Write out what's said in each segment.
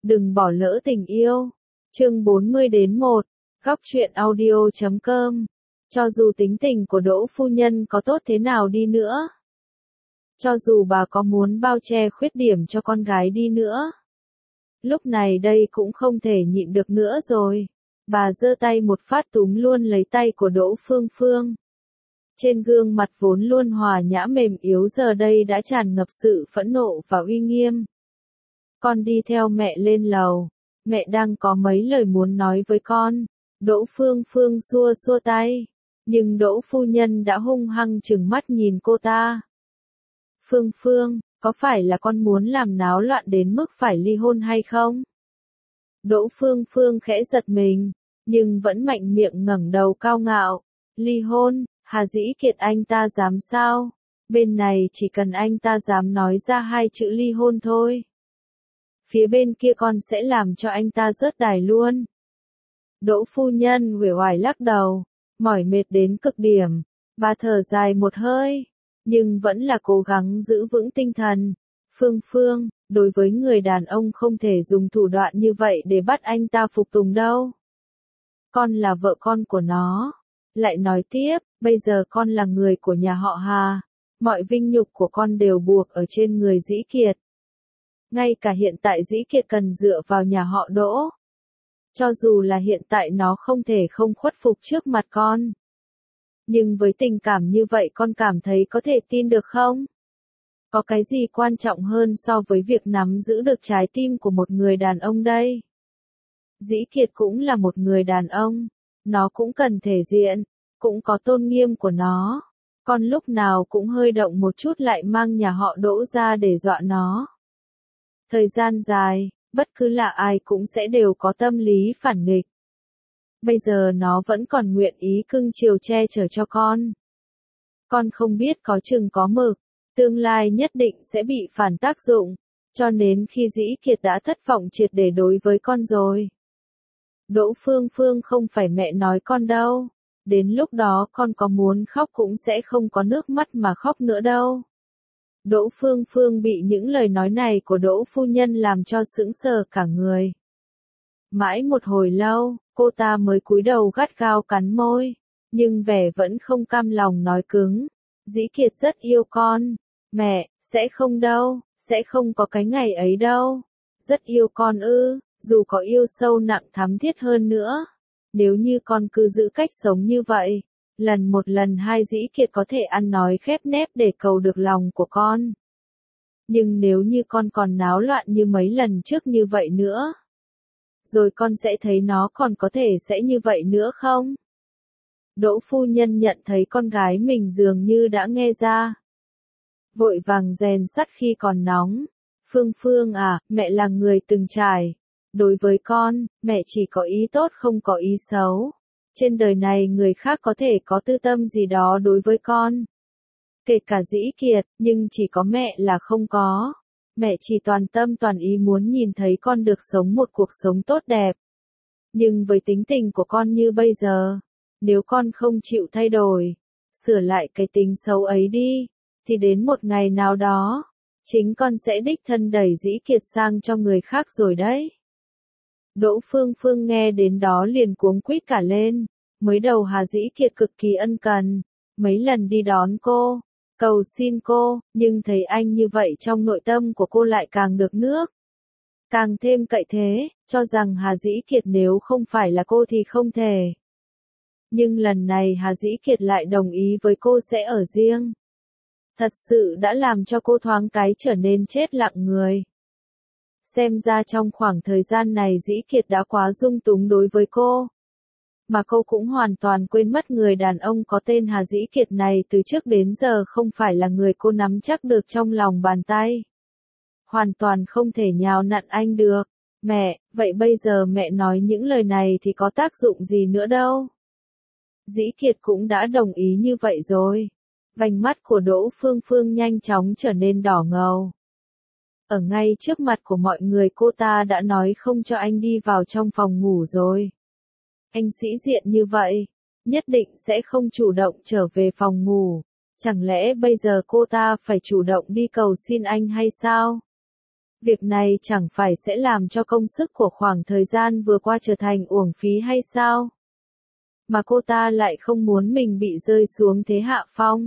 Đừng bỏ lỡ tình yêu. Chương 40-1, Góc truyện audio.com. Cho dù tính tình của Đỗ phu nhân có tốt thế nào đi nữa, cho dù bà có muốn bao che khuyết điểm cho con gái đi nữa, lúc này đây cũng không thể nhịn được nữa rồi. Bà giơ tay một phát túm luôn lấy tay của Đỗ Phương Phương. Trên gương mặt vốn luôn hòa nhã mềm yếu giờ đây đã tràn ngập sự phẫn nộ và uy nghiêm. Con đi theo mẹ lên lầu, mẹ đang có mấy lời muốn nói với con. Đỗ Phương Phương xua xua tay, nhưng Đỗ phu nhân đã hung hăng trừng mắt nhìn cô ta. Phương Phương, có phải là con muốn làm náo loạn đến mức phải ly hôn hay không? Đỗ Phương Phương khẽ giật mình, nhưng vẫn mạnh miệng ngẩng đầu cao ngạo. Ly hôn, Hà Dĩ Kiệt anh ta dám sao? Bên này chỉ cần anh ta dám nói ra hai chữ ly hôn thôi, phía bên kia con sẽ làm cho anh ta rớt đài luôn. Đỗ phu nhân uể oải lắc đầu, mỏi mệt đến cực điểm. Bà thở dài một hơi, nhưng vẫn là cố gắng giữ vững tinh thần. Phương Phương, đối với người đàn ông không thể dùng thủ đoạn như vậy để bắt anh ta phục tùng đâu. Con là vợ con của nó. Lại nói tiếp, bây giờ con là người của nhà họ Hà. Mọi vinh nhục của con đều buộc ở trên người Dĩ Kiệt. Ngay cả hiện tại Dĩ Kiệt cần dựa vào nhà họ Đỗ. Cho dù là hiện tại nó không thể không khuất phục trước mặt con. Nhưng với tình cảm như vậy con cảm thấy có thể tin được không? Có cái gì quan trọng hơn so với việc nắm giữ được trái tim của một người đàn ông đây? Dĩ Kiệt cũng là một người đàn ông. Nó cũng cần thể diện, cũng có tôn nghiêm của nó. Con lúc nào cũng hơi động một chút lại mang nhà họ Đỗ ra để dọa nó. Thời gian dài, bất cứ là ai cũng sẽ đều có tâm lý phản nghịch. Bây giờ nó vẫn còn nguyện ý cưng chiều che chở cho con. Con không biết có chừng có mực, tương lai nhất định sẽ bị phản tác dụng, cho nên khi Dĩ Kiệt đã thất vọng triệt để đối với con rồi. Đỗ Phương Phương không phải mẹ nói con đâu, đến lúc đó con có muốn khóc cũng sẽ không có nước mắt mà khóc nữa đâu. Đỗ Phương Phương bị những lời nói này của Đỗ phu nhân làm cho sững sờ cả người. Mãi một hồi lâu, cô ta mới cúi đầu gắt gao cắn môi, nhưng vẻ vẫn không cam lòng nói cứng. Dĩ Kiệt rất yêu con. Mẹ, sẽ không đâu, sẽ không có cái ngày ấy đâu. Rất yêu con ư, dù có yêu sâu nặng thắm thiết hơn nữa. Nếu như con cứ giữ cách sống như vậy, lần một lần hai Dĩ Kiệt có thể ăn nói khép nép để cầu được lòng của con. Nhưng nếu như con còn náo loạn như mấy lần trước như vậy nữa, rồi con sẽ thấy nó còn có thể sẽ như vậy nữa không? Đỗ phu nhân nhận thấy con gái mình dường như đã nghe ra. Vội vàng rèn sắt khi còn nóng. Phương Phương à, mẹ là người từng trải. Đối với con, mẹ chỉ có ý tốt không có ý xấu. Trên đời này người khác có thể có tư tâm gì đó đối với con. Kể cả Dĩ Kiệt, nhưng chỉ có mẹ là không có. Mẹ chỉ toàn tâm toàn ý muốn nhìn thấy con được sống một cuộc sống tốt đẹp. Nhưng với tính tình của con như bây giờ, nếu con không chịu thay đổi, sửa lại cái tính xấu ấy đi, thì đến một ngày nào đó, chính con sẽ đích thân đẩy Dĩ Kiệt sang cho người khác rồi đấy. Đỗ Phương Phương nghe đến đó liền cuống quýt cả lên. Mới đầu Hà Dĩ Kiệt cực kỳ ân cần, mấy lần đi đón cô, cầu xin cô, nhưng thấy anh như vậy trong nội tâm của cô lại càng được nước. Càng thêm cậy thế, cho rằng Hà Dĩ Kiệt nếu không phải là cô thì không thể. Nhưng lần này Hà Dĩ Kiệt lại đồng ý với cô sẽ ở riêng. Thật sự đã làm cho cô thoáng cái trở nên chết lặng người. Xem ra trong khoảng thời gian này Dĩ Kiệt đã quá dung túng đối với cô. Mà cô cũng hoàn toàn quên mất người đàn ông có tên Hà Dĩ Kiệt này từ trước đến giờ không phải là người cô nắm chắc được trong lòng bàn tay. Hoàn toàn không thể nhào nặn anh được. Mẹ, vậy bây giờ mẹ nói những lời này thì có tác dụng gì nữa đâu. Dĩ Kiệt cũng đã đồng ý như vậy rồi. Vành mắt của Đỗ Phương Phương nhanh chóng trở nên đỏ ngầu. Ở ngay trước mặt của mọi người cô ta đã nói không cho anh đi vào trong phòng ngủ rồi. Anh sĩ diện như vậy, nhất định sẽ không chủ động trở về phòng ngủ. Chẳng lẽ bây giờ cô ta phải chủ động đi cầu xin anh hay sao? Việc này chẳng phải sẽ làm cho công sức của khoảng thời gian vừa qua trở thành uổng phí hay sao? Mà cô ta lại không muốn mình bị rơi xuống thế hạ phong.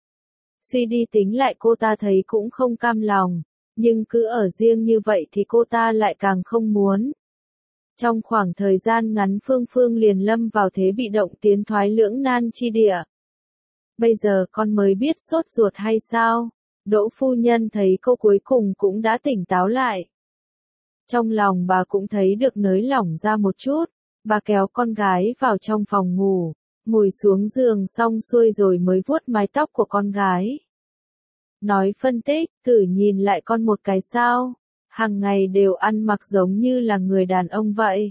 Suy đi tính lại cô ta thấy cũng không cam lòng, nhưng cứ ở riêng như vậy thì cô ta lại càng không muốn. Trong khoảng thời gian ngắn Phương Phương liền lâm vào thế bị động tiến thoái lưỡng nan chi địa. Bây giờ con mới biết sốt ruột hay sao? Đỗ phu nhân thấy cô cuối cùng cũng đã tỉnh táo lại. Trong lòng bà cũng thấy được nới lỏng ra một chút, bà kéo con gái vào trong phòng ngủ, ngồi xuống giường xong xuôi rồi mới vuốt mái tóc của con gái. Nói phân tích, thử nhìn lại con một cái sao, hàng ngày đều ăn mặc giống như là người đàn ông vậy.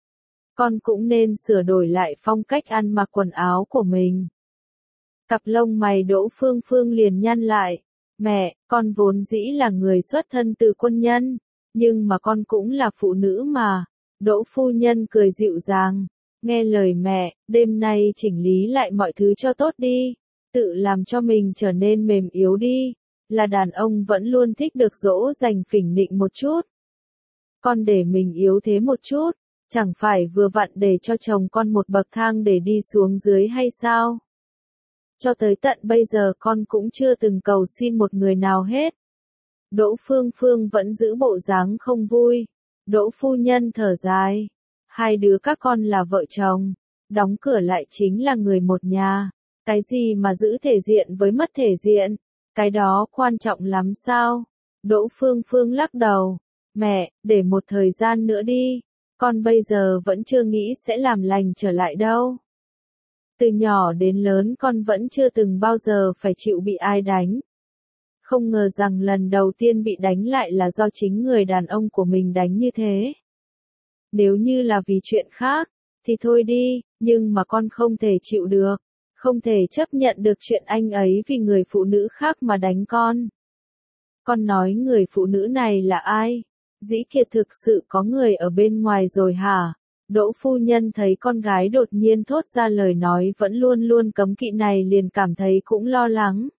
Con cũng nên sửa đổi lại phong cách ăn mặc quần áo của mình. Cặp lông mày Đỗ Phương Phương liền nhăn lại. Mẹ, con vốn dĩ là người xuất thân từ quân nhân, nhưng mà con cũng là phụ nữ mà. Đỗ phu nhân cười dịu dàng. Nghe lời mẹ, đêm nay chỉnh lý lại mọi thứ cho tốt đi. Tự làm cho mình trở nên mềm yếu đi. Là đàn ông vẫn luôn thích được dỗ dành phỉnh nịnh một chút. Con để mình yếu thế một chút, chẳng phải vừa vặn để cho chồng con một bậc thang để đi xuống dưới hay sao? Cho tới tận bây giờ con cũng chưa từng cầu xin một người nào hết. Đỗ Phương Phương vẫn giữ bộ dáng không vui. Đỗ phu nhân thở dài. Hai đứa các con là vợ chồng, đóng cửa lại chính là người một nhà. Cái gì mà giữ thể diện với mất thể diện, cái đó quan trọng lắm sao? Đỗ Phương Phương lắc đầu. Mẹ, để một thời gian nữa đi. Con bây giờ vẫn chưa nghĩ sẽ làm lành trở lại đâu. Từ nhỏ đến lớn con vẫn chưa từng bao giờ phải chịu bị ai đánh. Không ngờ rằng lần đầu tiên bị đánh lại là do chính người đàn ông của mình đánh như thế. Nếu như là vì chuyện khác, thì thôi đi, nhưng mà con không thể chịu được. Không thể chấp nhận được chuyện anh ấy vì người phụ nữ khác mà đánh con. Con nói người phụ nữ này là ai? Dĩ Kiệt thực sự có người ở bên ngoài rồi hả? Đỗ phu nhân thấy con gái đột nhiên thốt ra lời nói vẫn luôn luôn cấm kỵ này liền cảm thấy cũng lo lắng.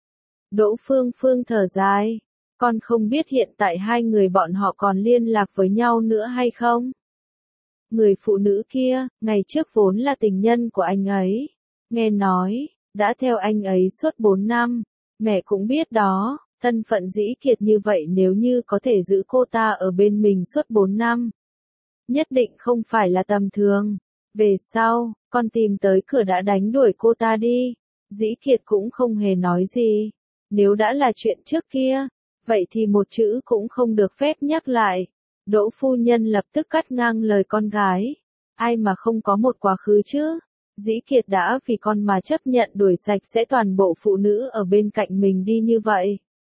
Đỗ Phương Phương thở dài. Con không biết hiện tại hai người bọn họ còn liên lạc với nhau nữa hay không? Người phụ nữ kia, ngày trước vốn là tình nhân của anh ấy. Nghe nói, đã theo anh ấy suốt 4 năm. Mẹ cũng biết đó, thân phận Dĩ Kiệt như vậy nếu như có thể giữ cô ta ở bên mình suốt 4 năm. Nhất định không phải là tầm thường. Về sau, con tìm tới cửa đã đánh đuổi cô ta đi. Dĩ Kiệt cũng không hề nói gì. Nếu đã là chuyện trước kia, vậy thì một chữ cũng không được phép nhắc lại. Đỗ phu nhân lập tức cắt ngang lời con gái. Ai mà không có một quá khứ chứ? Dĩ Kiệt đã vì con mà chấp nhận đuổi sạch sẽ toàn bộ phụ nữ ở bên cạnh mình đi như vậy.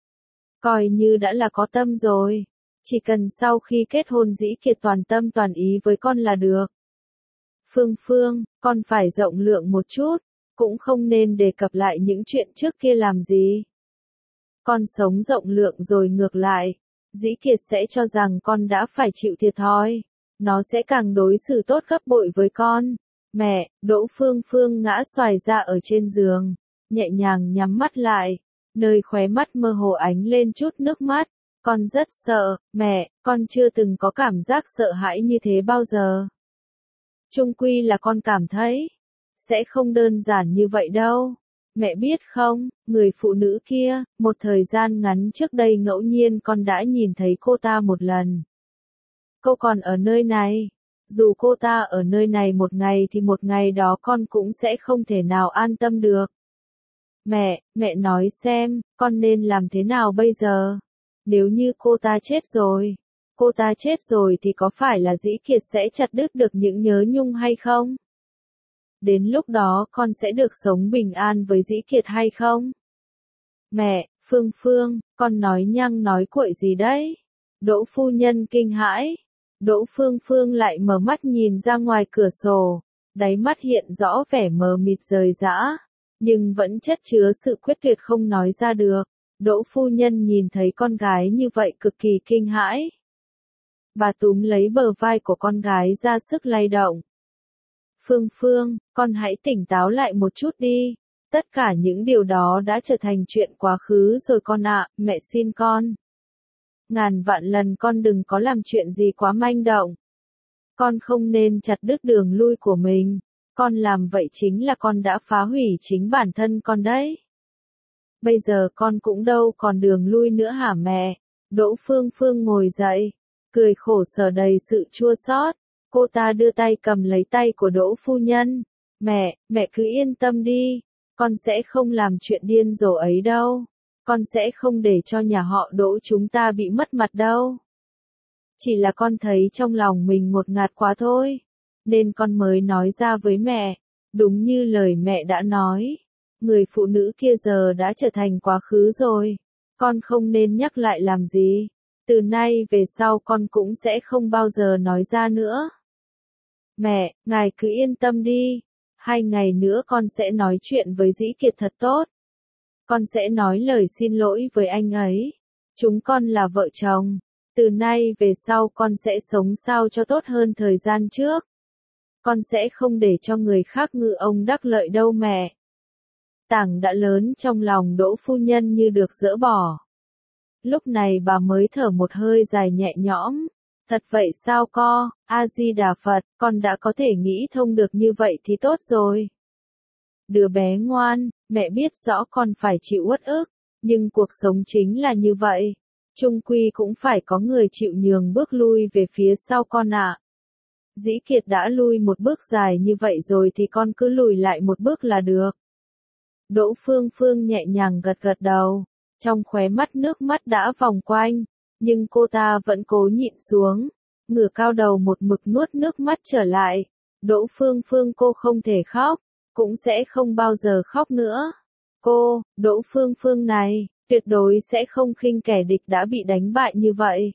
Coi như đã là có tâm rồi. Chỉ cần sau khi kết hôn Dĩ Kiệt toàn tâm toàn ý với con là được. Phương Phương, con phải rộng lượng một chút, cũng không nên đề cập lại những chuyện trước kia làm gì. Con sống rộng lượng rồi ngược lại, Dĩ Kiệt sẽ cho rằng con đã phải chịu thiệt thòi. Nó sẽ càng đối xử tốt gấp bội với con. Mẹ, Đỗ Phương Phương ngã xoài ra ở trên giường, nhẹ nhàng nhắm mắt lại, nơi khóe mắt mơ hồ ánh lên chút nước mắt. Con rất sợ, mẹ, con chưa từng có cảm giác sợ hãi như thế bao giờ. Chung quy là con cảm thấy, sẽ không đơn giản như vậy đâu. Mẹ biết không, người phụ nữ kia, một thời gian ngắn trước đây ngẫu nhiên con đã nhìn thấy cô ta một lần. Cô còn ở nơi này. Dù cô ta ở nơi này một ngày thì một ngày đó con cũng sẽ không thể nào an tâm được. Mẹ nói xem, con nên làm thế nào bây giờ? Nếu như cô ta chết rồi thì có phải là Dĩ Kiệt sẽ chặt đứt được những nhớ nhung hay không? Đến lúc đó con sẽ được sống bình an với Dĩ Kiệt hay không? Mẹ, Phương Phương, con nói nhăng nói cuội gì đấy? Đỗ phu nhân kinh hãi. Đỗ Phương Phương lại mở mắt nhìn ra ngoài cửa sổ, đáy mắt hiện rõ vẻ mờ mịt rời rã, nhưng vẫn chất chứa sự quyết tuyệt không nói ra được. Đỗ phu nhân nhìn thấy con gái như vậy cực kỳ kinh hãi. Bà túm lấy bờ vai của con gái ra sức lay động. Phương Phương, con hãy tỉnh táo lại một chút đi. Tất cả những điều đó đã trở thành chuyện quá khứ rồi con ạ, mẹ xin con. ngàn vạn lần con đừng có làm chuyện gì quá manh động. Con không nên chặt đứt đường lui của mình, con làm vậy chính là con đã phá hủy chính bản thân con đấy. Bây giờ con cũng đâu còn đường lui nữa hả mẹ? Đỗ Phương Phương ngồi dậy, cười khổ sở đầy sự chua xót. Cô ta đưa tay cầm lấy tay của Đỗ phu nhân. Mẹ cứ yên tâm đi, con sẽ không làm chuyện điên rồ ấy đâu. Con sẽ không để cho nhà họ Đỗ chúng ta bị mất mặt đâu. Chỉ là con thấy trong lòng mình ngột ngạt quá thôi, nên con mới nói ra với mẹ. Đúng như lời mẹ đã nói, người phụ nữ kia giờ đã trở thành quá khứ rồi. Con không nên nhắc lại làm gì. Từ nay về sau con cũng sẽ không bao giờ nói ra nữa. Mẹ, ngài cứ yên tâm đi. 2 ngày nữa con sẽ nói chuyện với Dĩ Kiệt thật tốt. Con sẽ nói lời xin lỗi với anh ấy. Chúng con là vợ chồng. Từ nay về sau con sẽ sống sao cho tốt hơn thời gian trước. Con sẽ không để cho người khác ngự ông đắc lợi đâu mẹ. Tảng đã lớn trong lòng Đỗ phu nhân như được dỡ bỏ. Lúc này bà mới thở một hơi dài nhẹ nhõm. Thật vậy sao co, A-di-đà Phật, con đã có thể nghĩ thông được như vậy thì tốt rồi. Đứa bé ngoan, mẹ biết rõ con phải chịu uất ức, nhưng cuộc sống chính là như vậy. Chung quy cũng phải có người chịu nhường bước lui về phía sau con ạ. Dĩ Kiệt đã lui một bước dài như vậy rồi thì con cứ lùi lại một bước là được. Đỗ Phương Phương nhẹ nhàng gật gật đầu, trong khóe mắt nước mắt đã vòng quanh, nhưng cô ta vẫn cố nhịn xuống, ngửa cao đầu một mực nuốt nước mắt trở lại. Đỗ Phương Phương cô không thể khóc, cũng sẽ không bao giờ khóc nữa. Cô, Đỗ Phương Phương này, tuyệt đối sẽ không khinh kẻ địch đã bị đánh bại như vậy.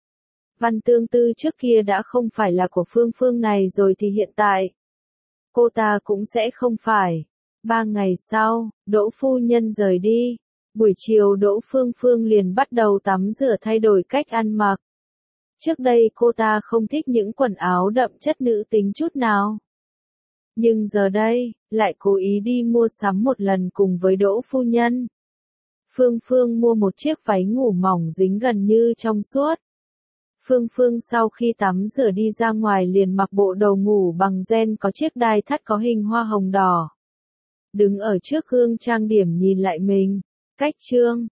Văn Tương Tư trước kia đã không phải là của Phương Phương này rồi thì hiện tại, cô ta cũng sẽ không phải. 3 ngày sau, Đỗ phu nhân rời đi. Buổi chiều Đỗ Phương Phương liền bắt đầu tắm rửa thay đổi cách ăn mặc. Trước đây cô ta không thích những quần áo đậm chất nữ tính chút nào. Nhưng giờ đây, lại cố ý đi mua sắm một lần cùng với Đỗ phu nhân. Phương Phương mua một chiếc váy ngủ mỏng dính gần như trong suốt. Phương Phương sau khi tắm rửa đi ra ngoài liền mặc bộ đồ ngủ bằng ren có chiếc đai thắt có hình hoa hồng đỏ. Đứng ở trước gương trang điểm nhìn lại mình. Cách trương,